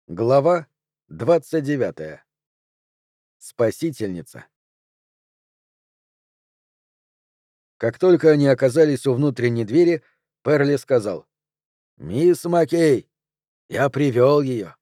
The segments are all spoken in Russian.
Глава 29. Спасительница. Как только они оказались у внутренней двери, Перли сказал: «Мисс Маккей, я привел ее».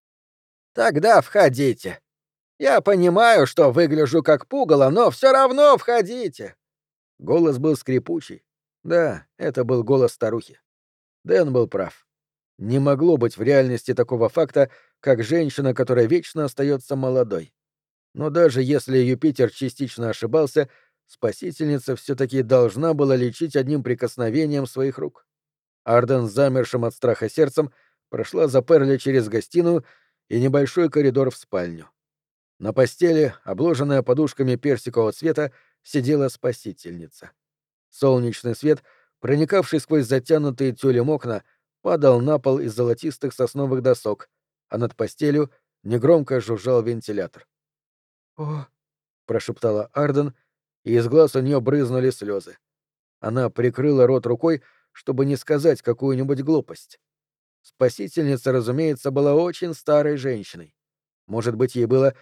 «Тогда входите. Я понимаю, что выгляжу как пугало, но все равно входите». Голос был скрипучий. Да, это был голос старухи. Дэн был прав. Не могло быть в реальности такого факта, как женщина, которая вечно остается молодой. Но даже если Юпитер частично ошибался, спасительница все-таки должна была лечить одним прикосновением своих рук. Арден с замершим от страха сердцем прошла за Перли через гостиную и небольшой коридор в спальню. На постели, обложенная подушками персикового цвета, сидела спасительница. Солнечный свет, проникавший сквозь затянутые тюлем окна, падал на пол из золотистых сосновых досок, а над постелью негромко жужжал вентилятор. «О!» — прошептала Арден, и из глаз у нее брызнули слезы. Она прикрыла рот рукой, чтобы не сказать какую-нибудь глупость. Спасительница, разумеется, была очень старой женщиной. Может быть, ей было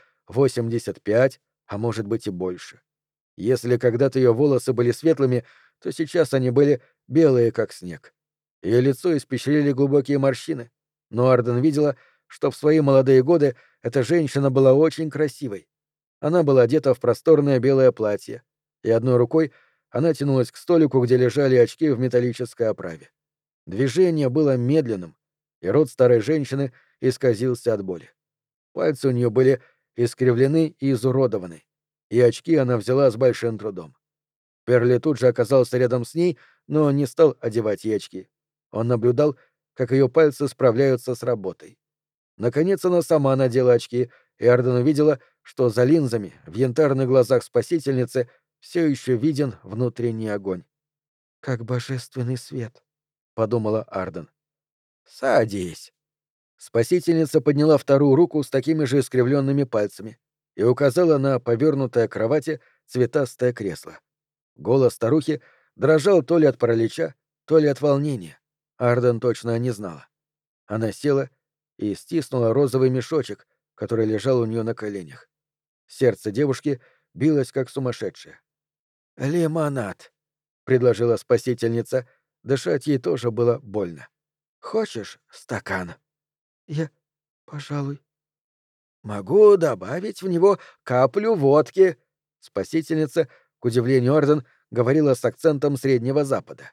85, а может быть и больше. Если когда-то ее волосы были светлыми, то сейчас они были белые, как снег. Ее лицо испещрили глубокие морщины, но Арден видела, что в свои молодые годы эта женщина была очень красивой. Она была одета в просторное белое платье, и одной рукой она тянулась к столику, где лежали очки в металлической оправе. Движение было медленным, и рот старой женщины исказился от боли. Пальцы у нее были искривлены и изуродованы, и очки она взяла с большим трудом. Перли тут же оказался рядом с ней, но не стал одевать ей очки. Он наблюдал, как ее пальцы справляются с работой. Наконец она сама надела очки, и Арден увидела, что за линзами в янтарных глазах спасительницы все еще виден внутренний огонь. «Как божественный свет», — подумала Арден. «Садись». Спасительница подняла вторую руку с такими же искривленными пальцами и указала на повернутое к кровати цветастое кресло. Голос старухи дрожал то ли от паралича, то ли от волнения. Арден точно не знала. Она села и стиснула розовый мешочек, который лежал у нее на коленях. Сердце девушки билось как сумасшедшее. «Лимонад», — предложила спасительница. Дышать ей тоже было больно. «Хочешь стакан?» «Я... пожалуй...» «Могу добавить в него каплю водки», — спасительница, к удивлению Орден, говорила с акцентом Среднего Запада.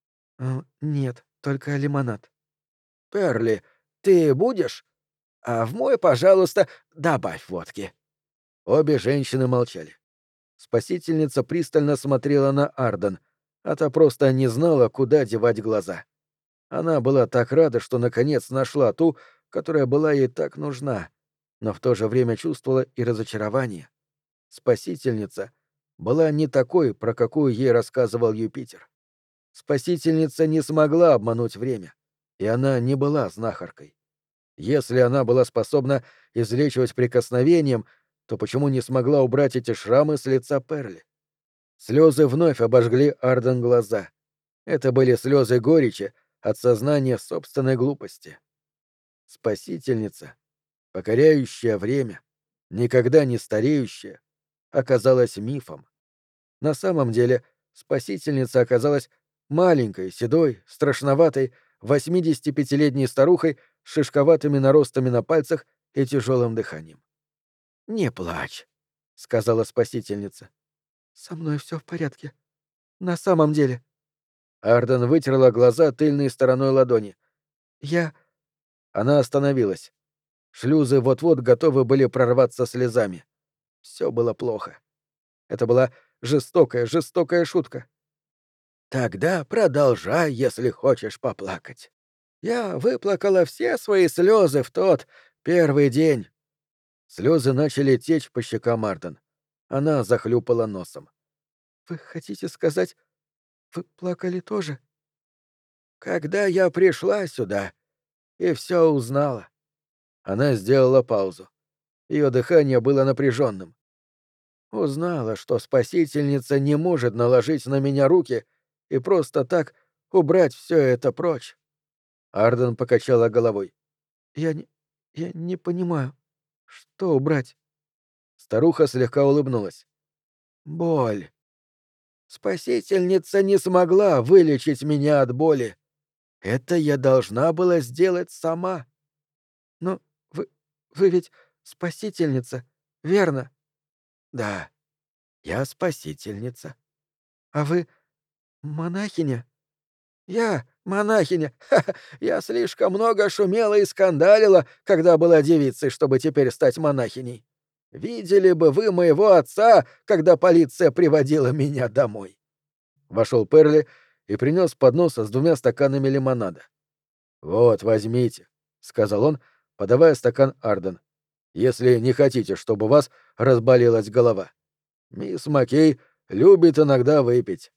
«Нет, только лимонад». «Перли, ты будешь? А в мой, пожалуйста, добавь водки». Обе женщины молчали. Спасительница пристально смотрела на Арден, а та просто не знала, куда девать глаза. Она была так рада, что наконец нашла ту, которая была ей так нужна, но в то же время чувствовала и разочарование. Спасительница была не такой, про какую ей рассказывал Юпитер. Спасительница не смогла обмануть время, и она не была знахаркой. Если она была способна излечивать прикосновением, то почему не смогла убрать эти шрамы с лица Перли? Слезы вновь обожгли Арден глаза. Это были слезы горечи от сознания собственной глупости. Спасительница, покоряющая время, никогда не стареющая, оказалась мифом. На самом деле спасительница оказалась маленькой, седой, страшноватой, 85-летней старухой с шишковатыми наростами на пальцах и тяжелым дыханием. «Не плачь», — сказала спасительница. «Со мной все в порядке. На самом деле». Арден вытерла глаза тыльной стороной ладони. «Я...» Она остановилась. Шлюзы вот-вот готовы были прорваться слезами. Все было плохо. Это была жестокая шутка. «Тогда продолжай, если хочешь поплакать. Я выплакала все свои слезы в тот первый день». Слезы начали течь по щекам Арден. Она захлюпала носом. «Вы хотите сказать, вы плакали тоже?» «Когда я пришла сюда и все узнала». Она сделала паузу. Ее дыхание было напряженным. Узнала, что спасительница не может наложить на меня руки и просто так убрать все это прочь. Арден покачала головой. Я Я не понимаю, что убрать?» Старуха слегка улыбнулась. «Боль. Спасительница не смогла вылечить меня от боли. Это я должна была сделать сама. Но вы... вы ведь спасительница, верно?» «Да, я спасительница». «А вы монахиня?» «Я монахиня. Ха-ха, я слишком много шумела и скандалила, когда была девицей, чтобы теперь стать монахиней. Видели бы вы моего отца, когда полиция приводила меня домой». Вошел Перли и принес поднос с 2 стаканами лимонада. «Вот, возьмите», — сказал он, подавая стакан Арден, «если не хотите, чтобы у вас разболелась голова. Мисс Маккей любит иногда выпить».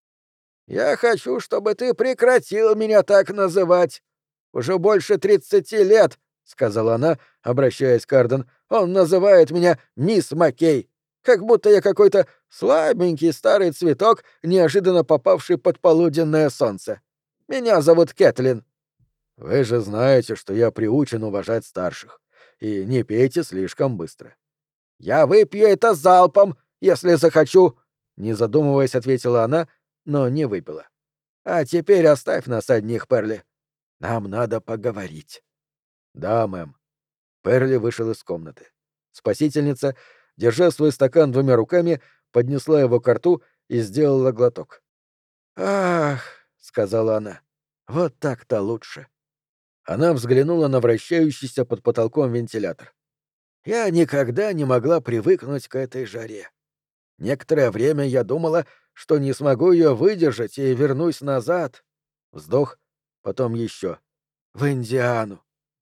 «Я хочу, чтобы ты прекратил меня так называть. Уже больше 30 лет», — сказала она, обращаясь к Арден, — «он называет меня мисс Маккей, как будто я какой-то слабенький старый цветок, неожиданно попавший под полуденное солнце. Меня зовут Кэтлин». «Вы же знаете, что я приучен уважать старших. И не пейте слишком быстро». «Я выпью это залпом, если захочу», — не задумываясь, ответила она, но не выпила. «А теперь оставь нас одних, Перли. Нам надо поговорить». «Да, мэм». Перли вышел из комнаты. Спасительница, держа свой стакан 2 руками, поднесла его ко рту и сделала глоток. «Ах», — сказала она, — «вот так-то лучше». Она взглянула на вращающийся под потолком вентилятор. «Я никогда не могла привыкнуть к этой жаре. Некоторое время я думала, что не смогу ее выдержать и вернусь назад». Вздох, потом еще. «В Индиану.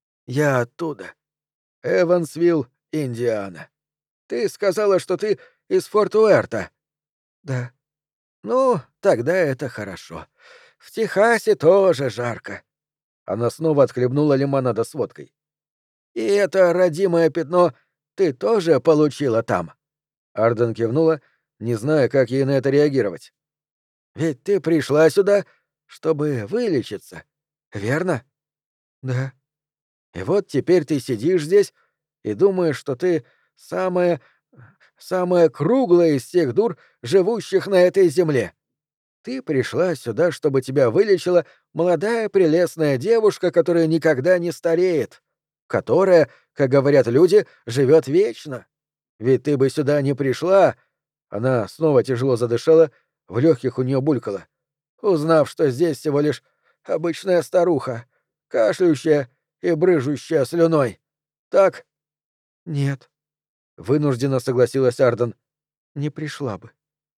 Я оттуда. Эвансвилл, Индиана. Ты сказала, что ты из Форт-Уэрта». «Да». «Ну, тогда это хорошо. В Техасе тоже жарко». Она снова отхлебнула лимонада с водкой. «И это родимое пятно ты тоже получила там?» Арден кивнула, не зная, как ей на это реагировать. «Ведь ты пришла сюда, чтобы вылечиться, верно?» «Да». «И вот теперь ты сидишь здесь и думаешь, что ты самая... самая круглая из всех дур, живущих на этой земле. Ты пришла сюда, чтобы тебя вылечила молодая прелестная девушка, которая никогда не стареет, которая, как говорят люди, живет вечно. Ведь ты бы сюда не пришла...» Она снова тяжело задышала, в легких у нее булькало. «Узнав, что здесь всего лишь обычная старуха, кашляющая и брыжущая слюной. Так?» «Нет», — вынужденно согласилась Арден. «Не пришла бы».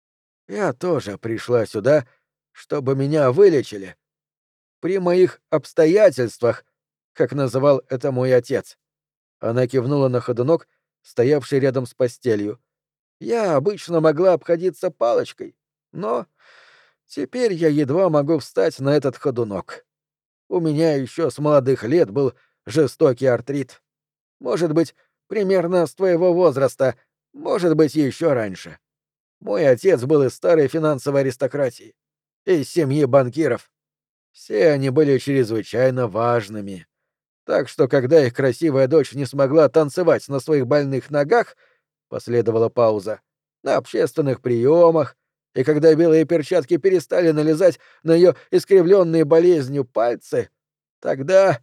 «Я тоже пришла сюда, чтобы меня вылечили. При моих обстоятельствах, как называл это мой отец». Она кивнула на ходунок, стоявший рядом с постелью. «Я обычно могла обходиться палочкой, но теперь я едва могу встать на этот ходунок. У меня еще с молодых лет был жестокий артрит. Может быть, примерно с твоего возраста, может быть, еще раньше. Мой отец был из старой финансовой аристократии, из семьи банкиров. Все они были чрезвычайно важными. Так что, когда их красивая дочь не смогла танцевать на своих больных ногах, последовала пауза, на общественных приемах, и когда белые перчатки перестали налезать на ее искривленные болезнью пальцы, тогда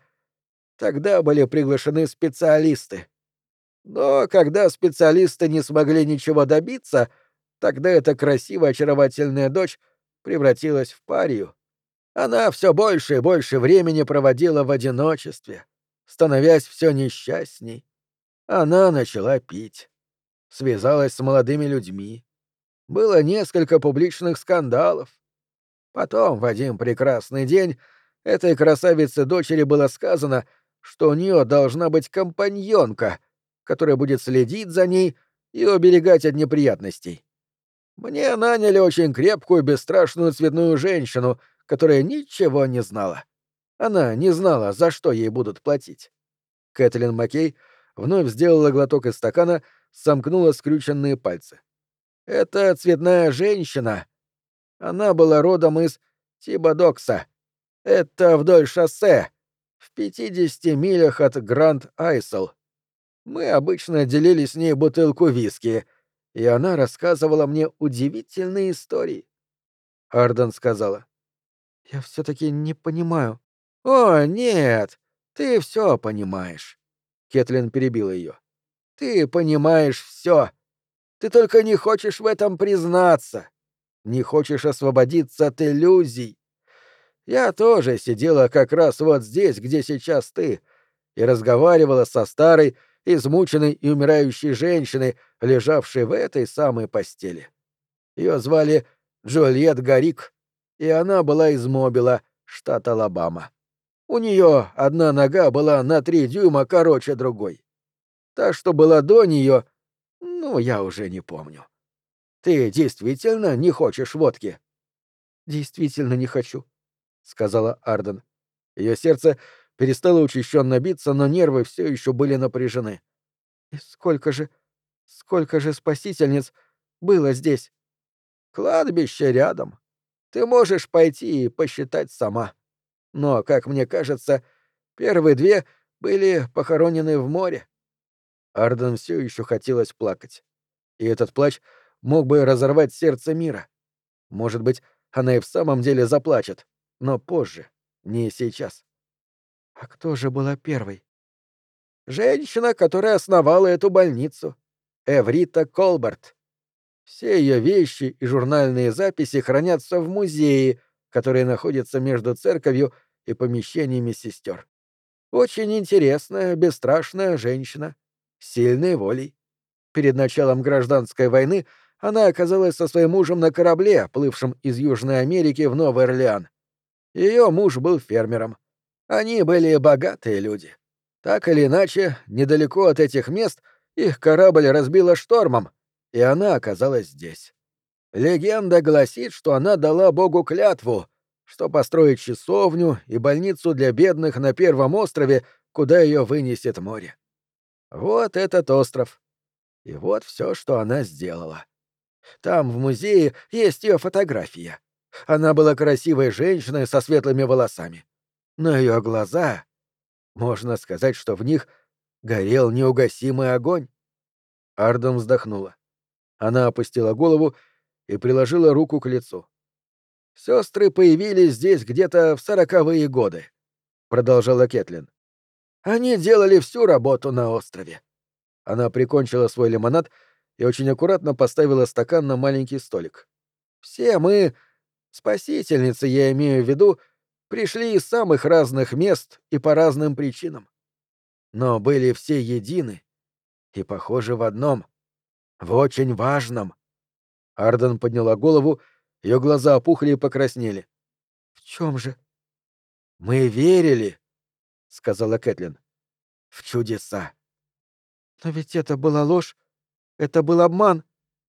были приглашены специалисты. Но когда специалисты не смогли ничего добиться, тогда эта красивая очаровательная дочь превратилась в парию. Она все больше и больше времени проводила в одиночестве, становясь все несчастней. Она начала пить, связалась с молодыми людьми. Было несколько публичных скандалов. Потом, в один прекрасный день, этой красавице-дочери было сказано, что у нее должна быть компаньонка, которая будет следить за ней и оберегать от неприятностей. Мне наняли очень крепкую, бесстрашную цветную женщину, которая ничего не знала. Она не знала, за что ей будут платить. Кэтлин Маккей вновь сделала глоток из стакана, сомкнула скрюченные пальцы. «Это цветная женщина. Она была родом из Тибадокса. Это вдоль шоссе, в 50 милях от Гранд-Айсел. Мы обычно делили с ней бутылку виски, и она рассказывала мне удивительные истории. Арден сказала. «Я все-таки не понимаю». «О, нет, ты все понимаешь». Кэтлин перебила ее. «Ты понимаешь все. Ты только не хочешь в этом признаться. Не хочешь освободиться от иллюзий. Я тоже сидела как раз вот здесь, где сейчас ты, и разговаривала со старой, измученной и умирающей женщиной, лежавшей в этой самой постели. Ее звали Джульет Гарик, и она была из Мобила, штат Алабама. У нее одна нога была на 3 дюйма короче другой. Та, что была до нее, ну, я уже не помню. Ты действительно не хочешь водки? Действительно не хочу, сказала Арден. Ее сердце перестало учащенно биться, но нервы все еще были напряжены. И сколько же спасительниц было здесь? Кладбище рядом. Ты можешь пойти и посчитать сама. Но, как мне кажется, первые 2 были похоронены в море. Арден все еще хотелось плакать. И этот плач мог бы разорвать сердце мира. Может быть, она и в самом деле заплачет, но позже, не сейчас. А кто же была первой? Женщина, которая основала эту больницу. Эврита Колберт. Все ее вещи и журнальные записи хранятся в музее, который находится между церковью и помещениями сестер. Очень интересная, бесстрашная женщина, с сильной волей. Перед началом гражданской войны она оказалась со своим мужем на корабле, плывшем из Южной Америки в Новый Орлеан. Ее муж был фермером. Они были богатые люди. Так или иначе, недалеко от этих мест их корабль разбило штормом, и она оказалась здесь. Легенда гласит, что она дала Богу клятву, что построит часовню и больницу для бедных на первом острове, куда ее вынесет море. Вот этот остров. И вот все, что она сделала. Там, в музее, есть ее фотография. Она была красивой женщиной со светлыми волосами. Но ее глаза... Можно сказать, что в них горел неугасимый огонь. Арден вздохнула. Она опустила голову и приложила руку к лицу. «Сестры появились здесь где-то в 40-е годы», — продолжала Кэтлин. «Они делали всю работу на острове». Она прикончила свой лимонад и очень аккуратно поставила стакан на маленький столик. «Все мы, спасительницы, я имею в виду, пришли из самых разных мест и по разным причинам. Но были все едины и похожи в одном, в очень важном». Арден подняла голову, ее глаза опухли и покраснели. «В чем же?» «Мы верили», — сказала Кэтлин, — «в чудеса». «Но ведь это была ложь, это был обман».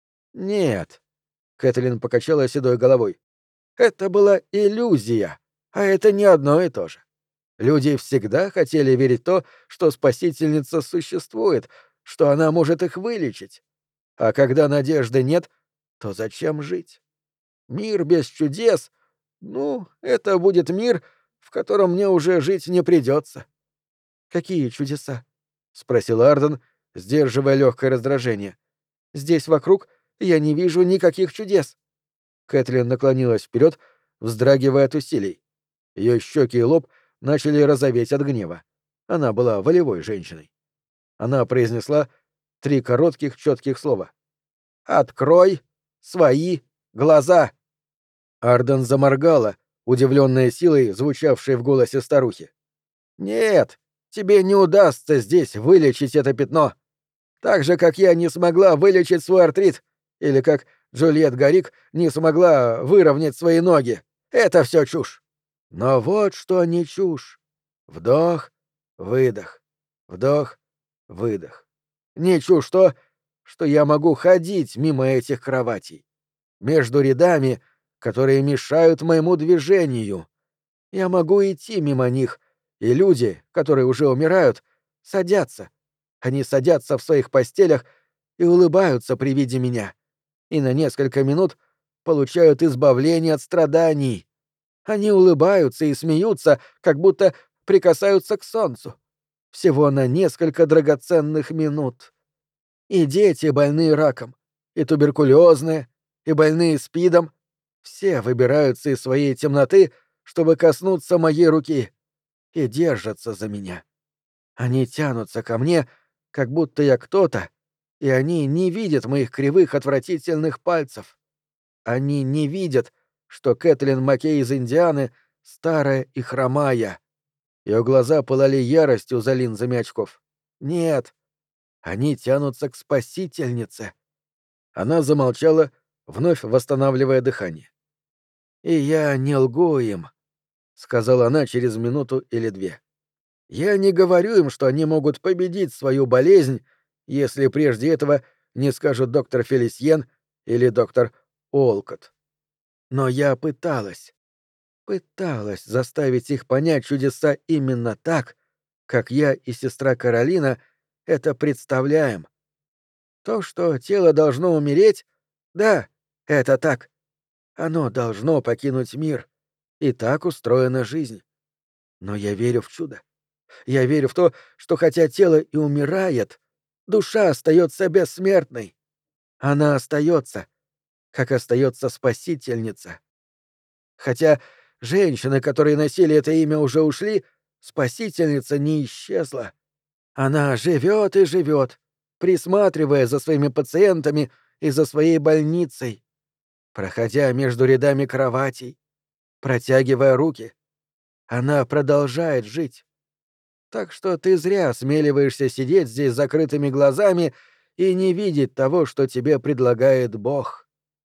«Нет», — Кэтлин покачала седой головой, — «это была иллюзия, а это не одно и то же. Люди всегда хотели верить в то, что Спасительница существует, что она может их вылечить. А когда надежды нет, то зачем жить? Мир без чудес, ну, это будет мир, в котором мне уже жить не придется». «Какие чудеса?» — спросил Арден, сдерживая легкое раздражение. «Здесь вокруг я не вижу никаких чудес». Кэтлин наклонилась вперед, вздрагивая от усилий. Ее щеки и лоб начали розоветь от гнева. Она была волевой женщиной. Она произнесла 3 коротких, четких слова. «Открой свои глаза!» Арден заморгала, удивленная силой, звучавшей в голосе старухи. «Нет, тебе не удастся здесь вылечить это пятно. Так же, как я не смогла вылечить свой артрит, или как Джульет Гарик не смогла выровнять свои ноги. Это все чушь. Но вот что не чушь. Вдох, выдох, вдох, выдох. Не чушь то, что я могу ходить мимо этих кроватей, между рядами, которые мешают моему движению. Я могу идти мимо них, и люди, которые уже умирают, садятся. Они садятся в своих постелях и улыбаются при виде меня. И на несколько минут получают избавление от страданий. Они улыбаются и смеются, как будто прикасаются к солнцу. Всего на несколько драгоценных минут. И дети, больные раком, и туберкулезные, и больные СПИДом, все выбираются из своей темноты, чтобы коснуться моей руки, и держатся за меня. Они тянутся ко мне, как будто я кто-то, и они не видят моих кривых отвратительных пальцев. Они не видят, что Кэтлин Маккей из Индианы старая и хромая. Ее глаза пылали яростью за линзами очков. Нет, они тянутся к спасительнице. Она замолчала, вновь восстанавливая дыхание. «И я не лгу им», — сказала она через минуту или две. «Я не говорю им, что они могут победить свою болезнь, если прежде этого не скажут доктор Фелисьен или доктор Олкот. Но я пыталась заставить их понять чудеса именно так, как я и сестра Каролина это представляем. То, что тело должно умереть, да, это так. Оно должно покинуть мир. И так устроена жизнь. Но я верю в чудо. Я верю в то, что хотя тело и умирает, душа остается бессмертной. Она остается, как остается спасительница. Хотя женщины, которые носили это имя, уже ушли, спасительница не исчезла. Она живет и живет, присматривая за своими пациентами и за своей больницей, проходя между рядами кроватей, протягивая руки. Она продолжает жить. Так что ты зря осмеливаешься сидеть здесь с закрытыми глазами и не видеть того, что тебе предлагает Бог.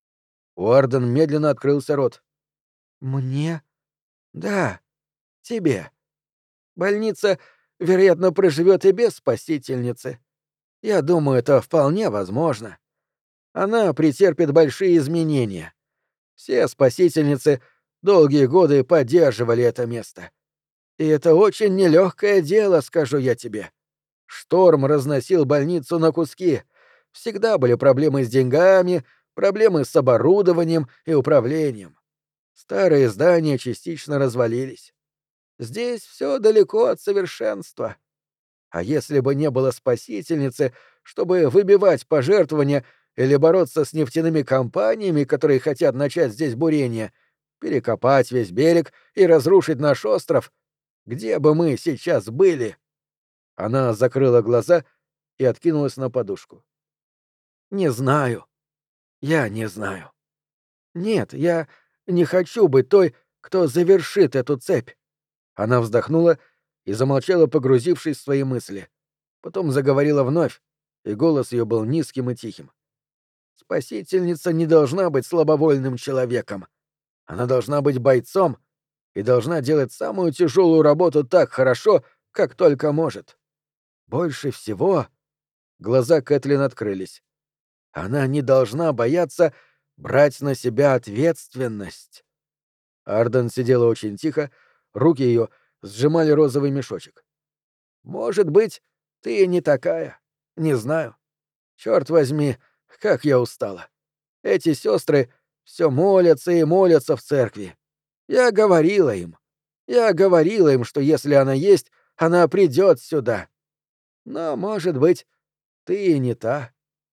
Уорден медленно открылся рот. «Мне?» «Да, тебе. Больница, вероятно, проживет и без спасительницы. Я думаю, это вполне возможно. Она претерпит большие изменения. Все спасительницы долгие годы поддерживали это место. И это очень нелегкое дело, скажу я тебе. Шторм разносил больницу на куски. Всегда были проблемы с деньгами, проблемы с оборудованием и управлением. Старые здания частично развалились. Здесь все далеко от совершенства. А если бы не было спасительницы, чтобы выбивать пожертвования или бороться с нефтяными компаниями, которые хотят начать здесь бурение, перекопать весь берег и разрушить наш остров, где бы мы сейчас были?» Она закрыла глаза и откинулась на подушку. «Не знаю. Я не знаю. Нет, я не хочу быть той, кто завершит эту цепь». Она вздохнула и замолчала, погрузившись в свои мысли. Потом заговорила вновь, и голос ее был низким и тихим. «Спасительница не должна быть слабовольным человеком. Она должна быть бойцом и должна делать самую тяжелую работу так хорошо, как только может. Больше всего...» Глаза Кэтлин открылись. «Она не должна бояться брать на себя ответственность». Арден сидела очень тихо, руки ее сжимали розовый мешочек. «Может быть, ты не такая. Не знаю. Черт возьми, как я устала. Эти сестры все молятся и молятся в церкви. Я говорила им. Я говорила им, что если она есть, она придет сюда. Но, может быть, ты и не та».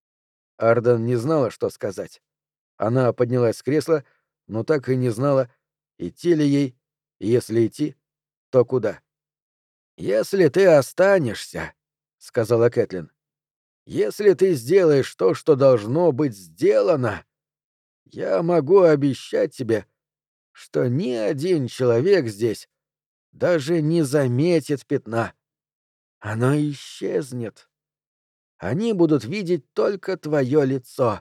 Арден не знала, что сказать. Она поднялась с кресла, но так и не знала, идти ли ей, и если идти, то куда. «Если ты останешься, — сказала Кэтлин, — если ты сделаешь то, что должно быть сделано, я могу обещать тебе, что ни один человек здесь даже не заметит пятна. Оно исчезнет. Они будут видеть только твое лицо».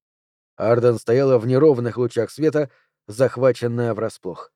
Арден стояла в неровных лучах света, захваченная врасплох.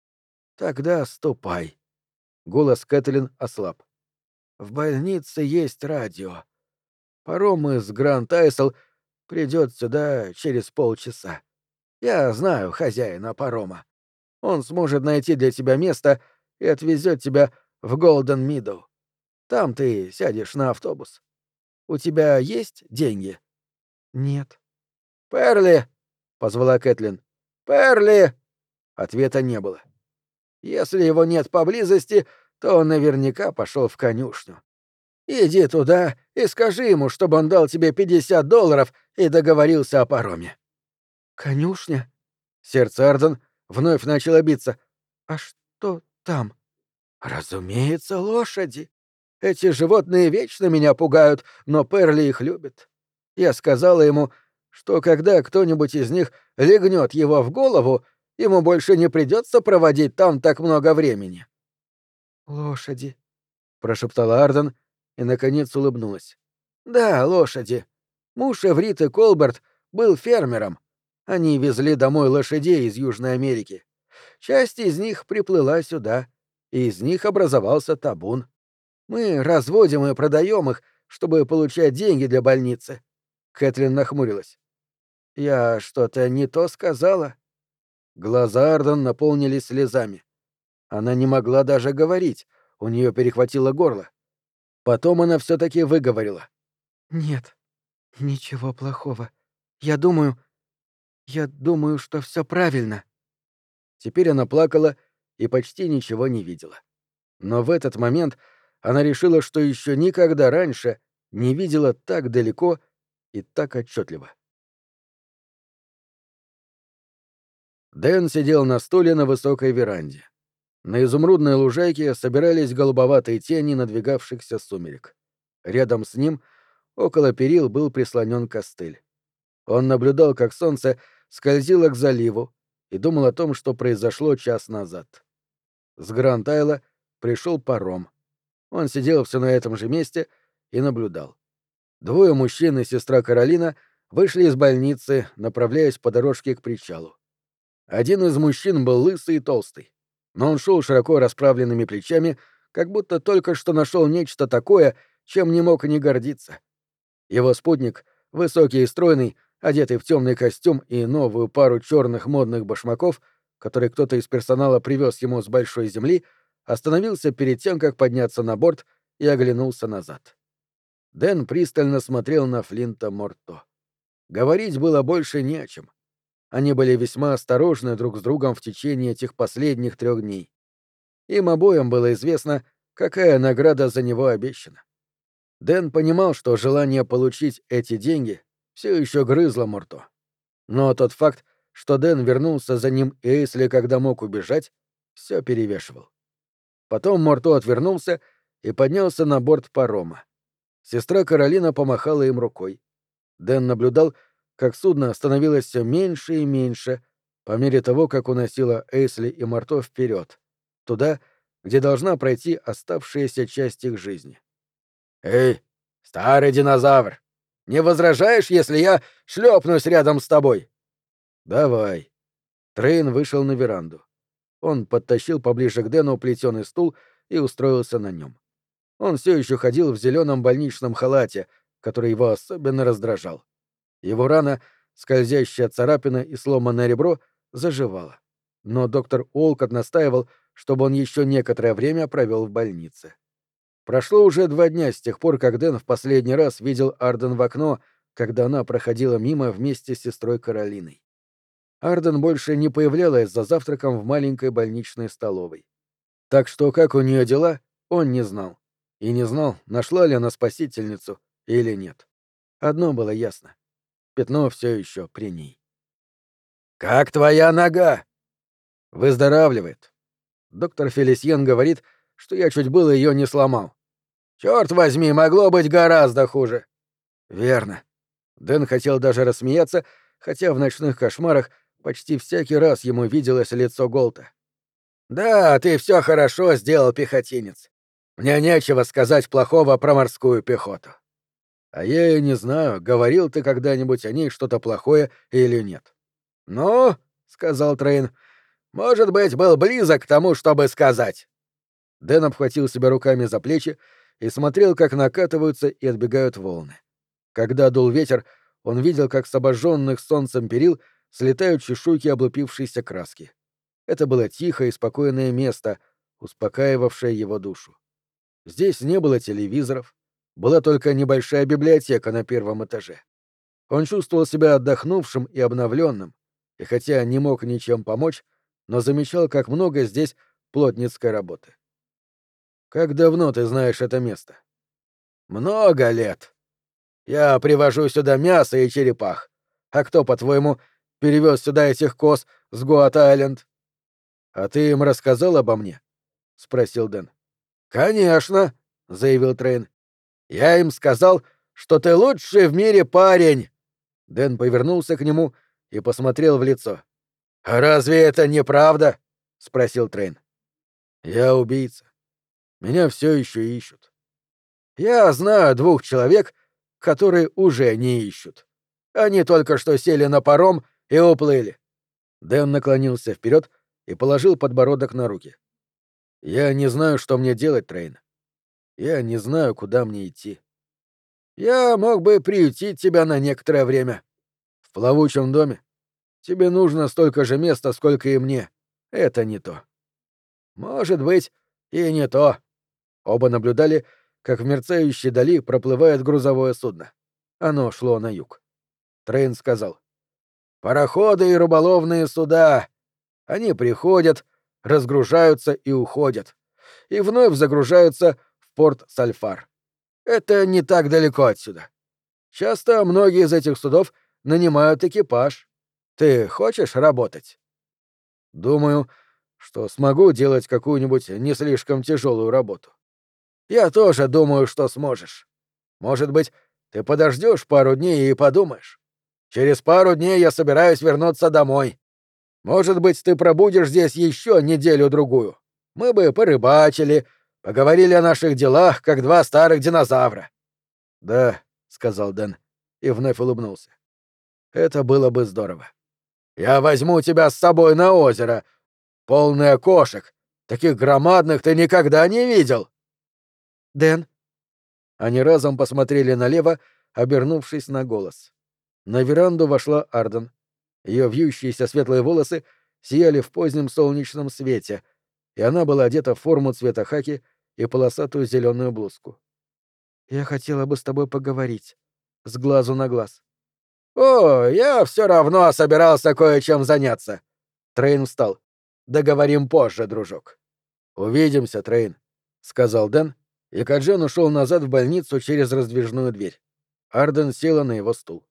«Тогда ступай». Голос Кэтлин ослаб. «В больнице есть радио. Паром из Гранд-Айсел придет сюда через полчаса. Я знаю хозяина парома. Он сможет найти для тебя место и отвезет тебя в Голден-Мидоу. Там ты сядешь на автобус. У тебя есть деньги?» «Нет». «Перли!» — позвала Кэтлин. «Перли!» Ответа не было. «Если его нет поблизости, то он наверняка пошел в конюшню. Иди туда и скажи ему, чтобы он дал тебе $50 и договорился о пароме». «Конюшня?» Сердце Арден вновь начало биться. «А что там?» «Разумеется, лошади. Эти животные вечно меня пугают, но Перли их любит. Я сказала ему, что когда кто-нибудь из них легнет его в голову, ему больше не придется проводить там так много времени». «Лошади», — прошептала Арден и, наконец, улыбнулась. «Да, лошади. Муж Эвриты Колберт был фермером. Они везли домой лошадей из Южной Америки. Часть из них приплыла сюда, и из них образовался табун. Мы разводим и продаем их, чтобы получать деньги для больницы». Кэтлин нахмурилась. «Я что-то не то сказала?» Глаза Арден наполнились слезами. Она не могла даже говорить, у нее перехватило горло. Потом она все-таки выговорила. «Нет, ничего плохого. Я думаю, что все правильно». Теперь она плакала и почти ничего не видела. Но в этот момент она решила, что еще никогда раньше не видела так далеко и так отчетливо. Дэн сидел на стуле на высокой веранде. На изумрудной лужайке собирались голубоватые тени надвигавшихся сумерек. Рядом с ним, около перил, был прислонен костыль. Он наблюдал, как солнце скользило к заливу, и думал о том, что произошло час назад. С Гранд-Айла пришел паром. Он сидел все на этом же месте и наблюдал. Двое мужчин и сестра Каролина вышли из больницы, направляясь по дорожке к причалу. Один из мужчин был лысый и толстый, но он шел широко расправленными плечами, как будто только что нашел нечто такое, чем не мог не гордиться. Его спутник, высокий и стройный, одетый в темный костюм и новую пару черных модных башмаков, который кто-то из персонала привез ему с большой земли, остановился перед тем, как подняться на борт, и оглянулся назад. Дэн пристально смотрел на Флинта Морто. Говорить было больше не о чем. Они были весьма осторожны друг с другом в течение этих последних 3 дней. Им обоим было известно, какая награда за него обещана. Дэн понимал, что желание получить эти деньги все еще грызло Морто. Но тот факт, что Дэн вернулся за ним Эйсли, когда мог убежать, все перевешивал. Потом Морто отвернулся и поднялся на борт парома. Сестра Каролина помахала им рукой. Дэн наблюдал, как судно становилось все меньше и меньше по мере того, как уносило Эйсли и Морто вперед, туда, где должна пройти оставшаяся часть их жизни. «Эй, старый динозавр, не возражаешь, если я шлепнусь рядом с тобой?» «Давай». Трейн вышел на веранду. Он подтащил поближе к Дэну плетеный стул и устроился на нем. Он все еще ходил в зеленом больничном халате, который его особенно раздражал. Его рана, скользящая царапина и сломанное ребро, заживала. Но доктор Олкот настаивал, чтобы он еще некоторое время провел в больнице. Прошло уже 2 дня с тех пор, как Дэн в последний раз видел Арден в окно, когда она проходила мимо вместе с сестрой Каролиной. Арден больше не появлялась за завтраком в маленькой больничной столовой. Так что, как у нее дела, он не знал. И не знал, нашла ли она спасительницу или нет. Одно было ясно. Пятно все еще при ней. «Как твоя нога?» «Выздоравливает. Доктор Фелисьен говорит, что я чуть было ее не сломал». «Черт возьми, могло быть гораздо хуже». «Верно». Дэн хотел даже рассмеяться, хотя в ночных кошмарах почти всякий раз ему виделось лицо Голта. «Да, ты все хорошо сделал, пехотинец. Мне нечего сказать плохого про морскую пехоту». «А я и не знаю, говорил ты когда-нибудь о ней что-то плохое или нет». «Ну, — сказал Трейн, — может быть, был близок к тому, чтобы сказать». Дэн обхватил себя руками за плечи и смотрел, как накатываются и отбегают волны. Когда дул ветер, он видел, как с обожженных солнцем перил слетают чешуйки облупившейся краски. Это было тихое и спокойное место, успокаивавшее его душу. Здесь не было телевизоров, была только небольшая библиотека на 1-м этаже. Он чувствовал себя отдохнувшим и обновленным, и хотя не мог ничем помочь, но замечал, как много здесь плотницкой работы. Как давно ты знаешь это место? Много лет. Я привожу сюда мясо и черепах. А кто, по-твоему, перевез сюда этих коз с Гуат-Айленд? А ты им рассказал обо мне? Спросил Дэн. Конечно, заявил Трейн. Я им сказал, что ты лучший в мире парень. Дэн повернулся к нему и посмотрел в лицо. «А разве это не правда?» — спросил Трейн. «Я убийца. Меня все еще ищут. Я знаю 2 человек, которые уже не ищут. Они только что сели на паром и уплыли». Дэн наклонился вперед и положил подбородок на руки. «Я не знаю, что мне делать, Трейн. Я не знаю, куда мне идти. Я мог бы приютить тебя на некоторое время. В плавучем доме. Тебе нужно столько же места, сколько и мне. Это не то». «Может быть, и не то». Оба наблюдали, как в мерцающей дали проплывает грузовое судно. Оно шло на юг. Трейн сказал: «Пароходы и рыболовные суда. Они приходят, разгружаются и уходят. И вновь загружаются в порт Сальфар. Это не так далеко отсюда. Часто многие из этих судов нанимают экипаж. Ты хочешь работать?» «Думаю, что смогу делать какую-нибудь не слишком тяжелую работу». «Я тоже думаю, что сможешь. Может быть, ты подождешь пару дней и подумаешь. Через пару дней я собираюсь вернуться домой. Может быть, ты пробудешь здесь еще неделю-другую. Мы бы порыбачили, поговорили о наших делах, как 2 старых динозавра». «Да», — сказал Дэн и вновь улыбнулся. «Это было бы здорово. Я возьму тебя с собой на озеро, полное кошек. Таких громадных ты никогда не видел». «Дэн». Они разом посмотрели налево, обернувшись на голос. На веранду вошла Арден. Ее вьющиеся светлые волосы сияли в позднем солнечном свете, и она была одета в форму цвета хаки и полосатую зеленую блузку. «Я хотела бы с тобой поговорить. С глазу на глаз». «О, я все равно собирался кое-чем заняться». Трейн встал. «Договорим позже, дружок». «Увидимся, Трейн», — сказал Дэн, и Каджен ушел назад в больницу через раздвижную дверь. Арден села на его стул.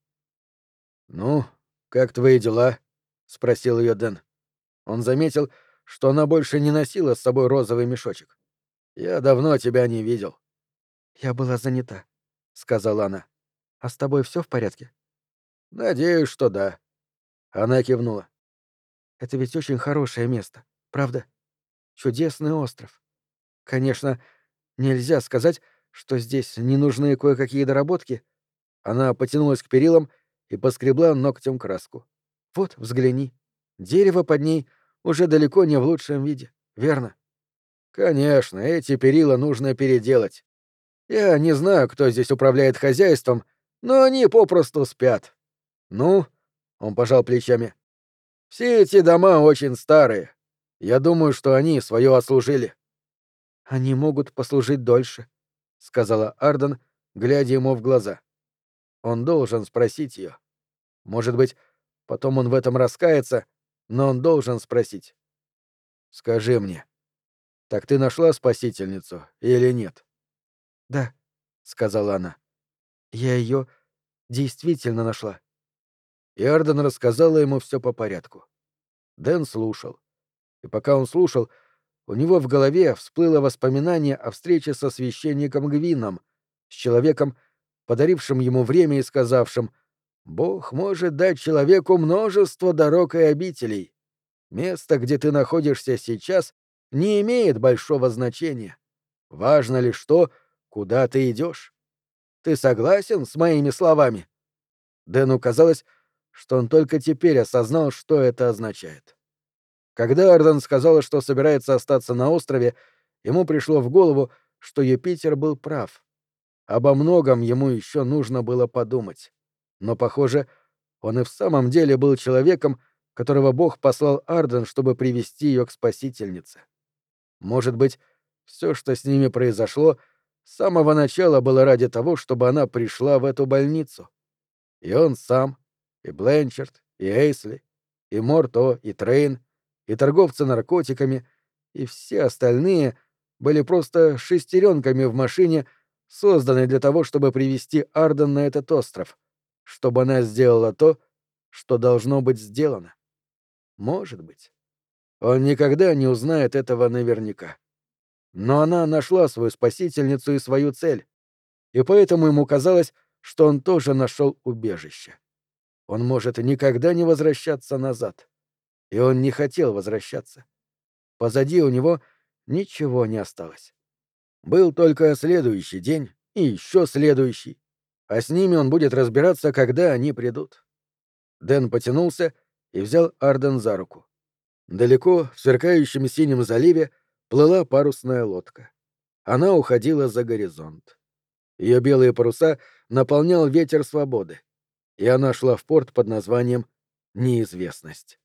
«Ну, как твои дела?» — спросил ее Дэн. Он заметил, что она больше не носила с собой розовый мешочек. «Я давно тебя не видел». «Я была занята», — сказала она. «А с тобой все в порядке?» «Надеюсь, что да». Она кивнула. «Это ведь очень хорошее место, правда? Чудесный остров. Конечно, нельзя сказать, что здесь не нужны кое-какие доработки». Она потянулась к перилам и поскребла ногтем краску. «Вот, взгляни. Дерево под ней уже далеко не в лучшем виде, верно?» «Конечно, эти перила нужно переделать. Я не знаю, кто здесь управляет хозяйством, но они попросту спят». «Ну?» — он пожал плечами. «Все эти дома очень старые. Я думаю, что они свое отслужили». «Они могут послужить дольше», — сказала Арден, глядя ему в глаза. Он должен спросить ее. Может быть, потом он в этом раскается, но он должен спросить. «Скажи мне, так ты нашла спасительницу или нет?» «Да», — сказала она. «Я ее действительно нашла». И Арден рассказала ему все по порядку. Дэн слушал. И пока он слушал, у него в голове всплыло воспоминание о встрече со священником Гвином, с человеком, подарившим ему время и сказавшим: «Бог может дать человеку множество дорог и обителей. Место, где ты находишься сейчас, не имеет большого значения. Важно лишь то, куда ты идешь. Ты согласен с моими словами?» Дэну казалось, что он только теперь осознал, что это означает. Когда Арден сказала, что собирается остаться на острове, ему пришло в голову, что Юпитер был прав. Обо многом ему еще нужно было подумать. Но, похоже, он и в самом деле был человеком, которого Бог послал Арден, чтобы привести ее к спасительнице. Может быть, все, что с ними произошло, с самого начала было ради того, чтобы она пришла в эту больницу. И он сам, и Бленчард, и Эйсли, и Морто, и Трейн, и торговцы наркотиками, и все остальные были просто шестеренками в машине, созданной для того, чтобы привести Арден на этот остров, чтобы она сделала то, что должно быть сделано. Может быть. Он никогда не узнает этого наверняка. Но она нашла свою спасительницу и свою цель, и поэтому ему казалось, что он тоже нашел убежище. Он может никогда не возвращаться назад. И он не хотел возвращаться. Позади у него ничего не осталось. Был только следующий день и еще следующий, а с ними он будет разбираться, когда они придут. Дэн потянулся и взял Арден за руку. Далеко, в сверкающем синем заливе, плыла парусная лодка. Она уходила за горизонт. Ее белые паруса наполнял ветер свободы, и она шла в порт под названием «Неизвестность».